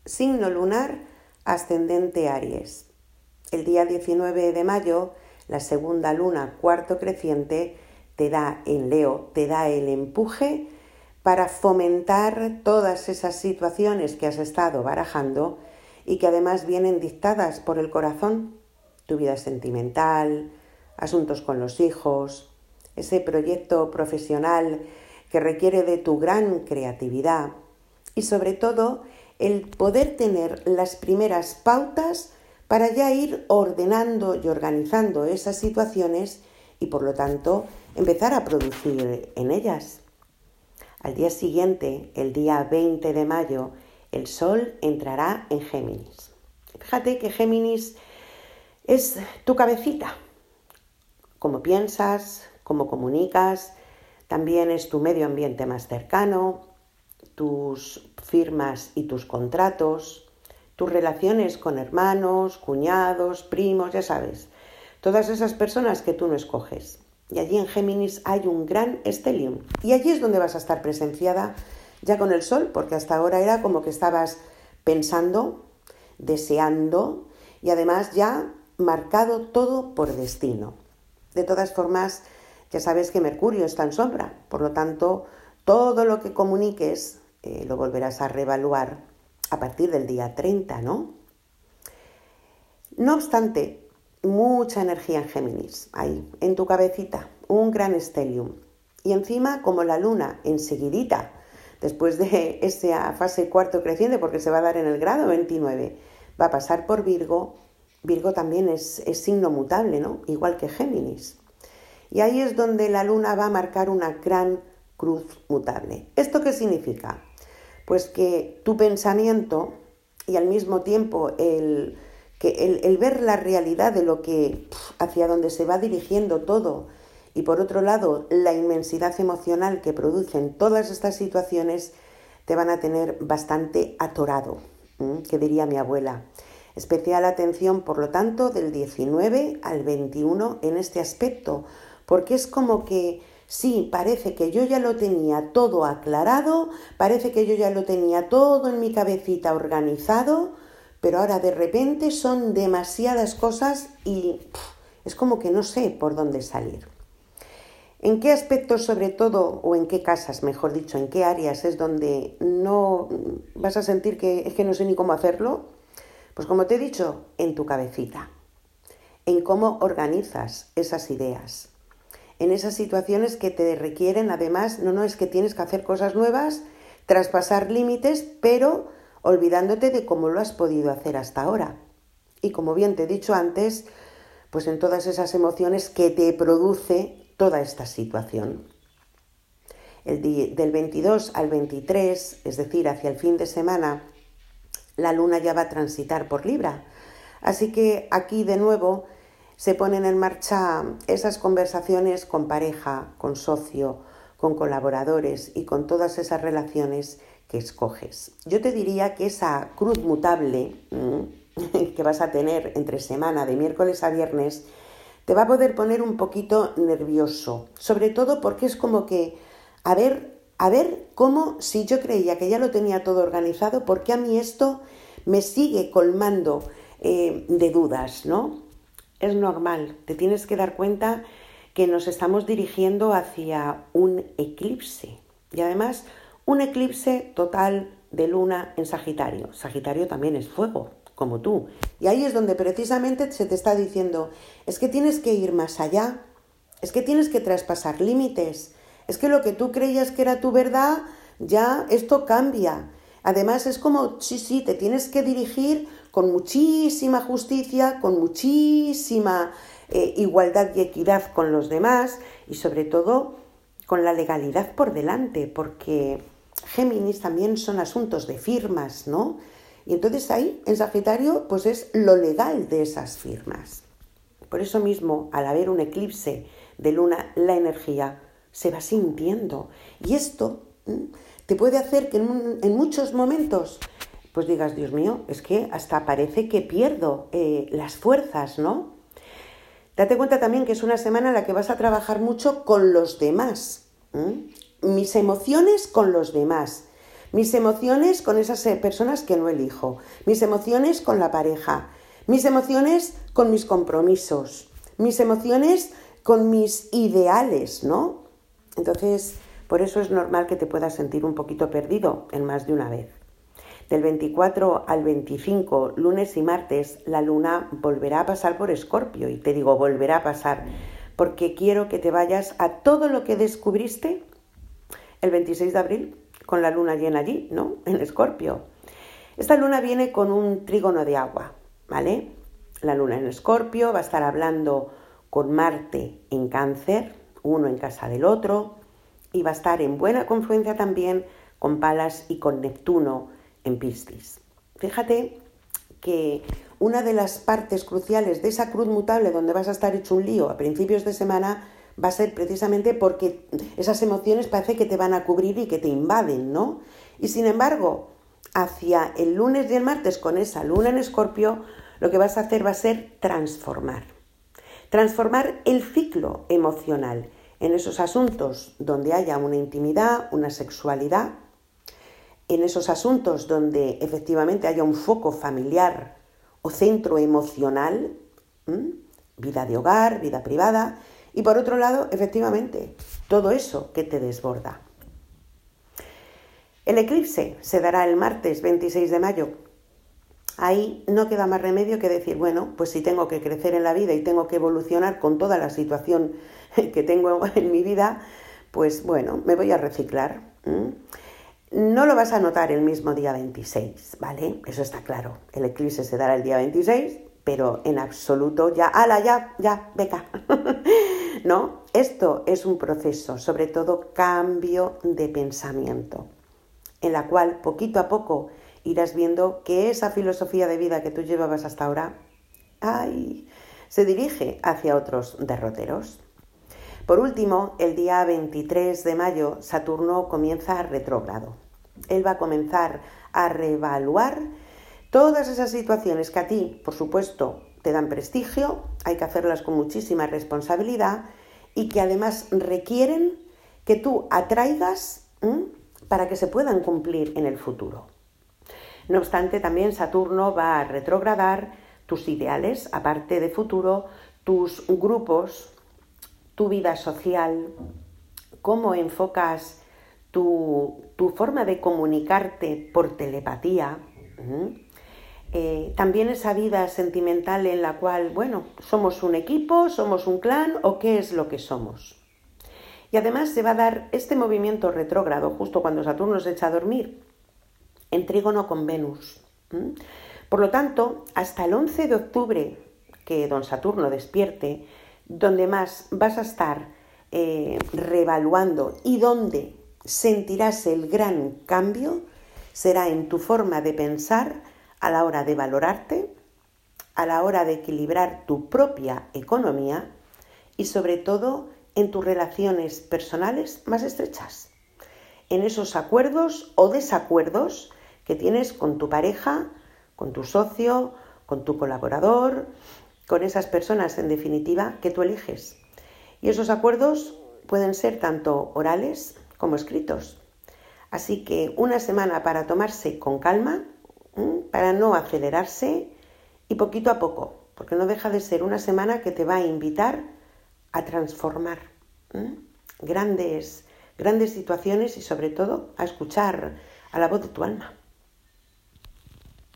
signo lunar, ascendente Aries. El día 19 de mayo, la segunda luna, cuarto creciente, te da en Leo, te da el empuje para fomentar todas esas situaciones que has estado barajando y que además vienen dictadas por el corazón, tu vida sentimental, asuntos con los hijos, ese proyecto profesional que requiere de tu gran creatividad y sobre todo el poder tener las primeras pautas para ya ir ordenando y organizando esas situaciones y por lo tanto empezar a producir en ellas. Al día siguiente, el día 20 de mayo, el Sol entrará en Géminis. Fíjate que Géminis es tu cabecita, cómo piensas, cómo comunicas, también es tu medio ambiente más cercano, tus firmas y tus contratos, tus relaciones con hermanos, cuñados, primos, ya sabes, todas esas personas que tú no escoges. Y allí en Géminis hay un gran stellium. Y allí es donde vas a estar presenciada ya con el Sol, porque hasta ahora era como que estabas pensando, deseando y además ya marcado todo por destino. De todas formas, ya sabes que Mercurio está en sombra, por lo tanto, todo lo que comuniques lo volverás a reevaluar a partir del día 30, ¿no? No obstante, mucha energía en Géminis, ahí, en tu cabecita, un gran stellium. Y encima, como la luna enseguidita, después de esa fase cuarto creciente, porque se va a dar en el grado 29, va a pasar por Virgo. Virgo también es signo mutable, ¿no? Igual que Géminis. Y ahí es donde la luna va a marcar una gran cruz mutable. ¿Esto qué significa? Pues que tu pensamiento y al mismo tiempo el ver la realidad de lo que hacia donde se va dirigiendo todo y por otro lado la inmensidad emocional que producen todas estas situaciones te van a tener bastante atorado, que diría mi abuela. Especial atención, por lo tanto, del 19 al 21 en este aspecto, porque es como que sí, parece que yo ya lo tenía todo aclarado, parece que yo ya lo tenía todo en mi cabecita organizado, pero ahora de repente son demasiadas cosas y es como que no sé por dónde salir. ¿En qué aspectos sobre todo, o en qué casas, mejor dicho, en qué áreas es donde no vas a sentir que es que no sé ni cómo hacerlo? Pues como te he dicho, en tu cabecita, en cómo organizas esas ideas, en esas situaciones que te requieren, además, no es que tienes que hacer cosas nuevas, traspasar límites, pero olvidándote de cómo lo has podido hacer hasta ahora. Y como bien te he dicho antes, pues en todas esas emociones que te produce toda esta situación. Del 22 al 23, es decir, hacia el fin de semana, la luna ya va a transitar por Libra. Así que aquí de nuevo se ponen en marcha esas conversaciones con pareja, con socio, con colaboradores y con todas esas relaciones que escoges. Yo te diría que esa cruz mutable que vas a tener entre semana de miércoles a viernes te va a poder poner un poquito nervioso, sobre todo porque es como que a ver cómo, si yo creía que ya lo tenía todo organizado, ¿por qué a mí esto me sigue colmando de dudas, ¿no? Es normal, te tienes que dar cuenta que nos estamos dirigiendo hacia un eclipse y además un eclipse total de luna en Sagitario. Sagitario también es fuego, como tú. Y ahí es donde precisamente se te está diciendo, es que tienes que ir más allá, es que tienes que traspasar límites, es que lo que tú creías que era tu verdad, ya esto cambia. Además es como, sí, te tienes que dirigir con muchísima justicia, con muchísima igualdad y equidad con los demás y sobre todo con la legalidad por delante, porque Géminis también son asuntos de firmas, ¿no? Y entonces ahí, en Sagitario, pues es lo legal de esas firmas. Por eso mismo, al haber un eclipse de luna, la energía se va sintiendo. Y esto te puede hacer que en muchos momentos pues digas, Dios mío, es que hasta parece que pierdo las fuerzas, ¿no? Date cuenta también que es una semana en la que vas a trabajar mucho con los demás. Mis emociones con los demás. mis emociones con esas personas que no elijo, mis emociones con la pareja, mis emociones con mis compromisos, mis emociones con mis ideales, ¿no? Entonces, por eso es normal que te puedas sentir un poquito perdido en más de una vez. Del 24 al 25, lunes y martes, la luna volverá a pasar por Escorpio. Y te digo, volverá a pasar, porque quiero que te vayas a todo lo que descubriste el 26 de abril, con la luna llena allí, ¿no? En Escorpio. Esta luna viene con un trígono de agua, ¿vale? La luna en Escorpio va a estar hablando con Marte en Cáncer, uno en casa del otro, y va a estar en buena confluencia también con Palas y con Neptuno en Piscis. Fíjate que una de las partes cruciales de esa cruz mutable donde vas a estar hecho un lío a principios de semana va a ser precisamente porque esas emociones parece que te van a cubrir y que te invaden, ¿no? Y sin embargo, hacia el lunes y el martes con esa luna en Escorpio, lo que vas a hacer va a ser transformar el ciclo emocional en esos asuntos donde haya una intimidad, una sexualidad, en esos asuntos donde efectivamente haya un foco familiar o centro emocional, vida de hogar, vida privada, y por otro lado, efectivamente, todo eso que te desborda. El eclipse se dará el martes 26 de mayo. Ahí no queda más remedio que decir, bueno, pues si tengo que crecer en la vida y tengo que evolucionar con toda la situación que tengo en mi vida, pues bueno, me voy a reciclar. No lo vas a notar el mismo día 26, ¿vale? Eso está claro. El eclipse se dará el día 26, pero en absoluto ya, beca. ¿No? Esto es un proceso, sobre todo cambio de pensamiento, en la cual poquito a poco irás viendo que esa filosofía de vida que tú llevabas hasta ahora, se dirige hacia otros derroteros. Por último, el día 23 de mayo, Saturno comienza retrógrado. Él va a comenzar a reevaluar todas esas situaciones que a ti, por supuesto, te dan prestigio, hay que hacerlas con muchísima responsabilidad y que además requieren que tú atraigas para que se puedan cumplir en el futuro. No obstante, también Saturno va a retrogradar tus ideales, aparte de futuro, tus grupos, tu vida social, cómo enfocas tu forma de comunicarte por telepatía, también esa vida sentimental en la cual, bueno, somos un equipo, somos un clan o qué es lo que somos. Y además se va a dar este movimiento retrógrado justo cuando Saturno se echa a dormir, en trígono con Venus. Por lo tanto, hasta el 11 de octubre, que don Saturno despierte, donde más vas a estar reevaluando y donde sentirás el gran cambio, será en tu forma de pensar a la hora de valorarte, a la hora de equilibrar tu propia economía y sobre todo en tus relaciones personales más estrechas, en esos acuerdos o desacuerdos que tienes con tu pareja, con tu socio, con tu colaborador, con esas personas en definitiva que tú eliges. Y esos acuerdos pueden ser tanto orales como escritos. Así que una semana para tomarse con calma, para no acelerarse y poquito a poco, porque no deja de ser una semana que te va a invitar a transformar grandes situaciones y sobre todo a escuchar a la voz de tu alma.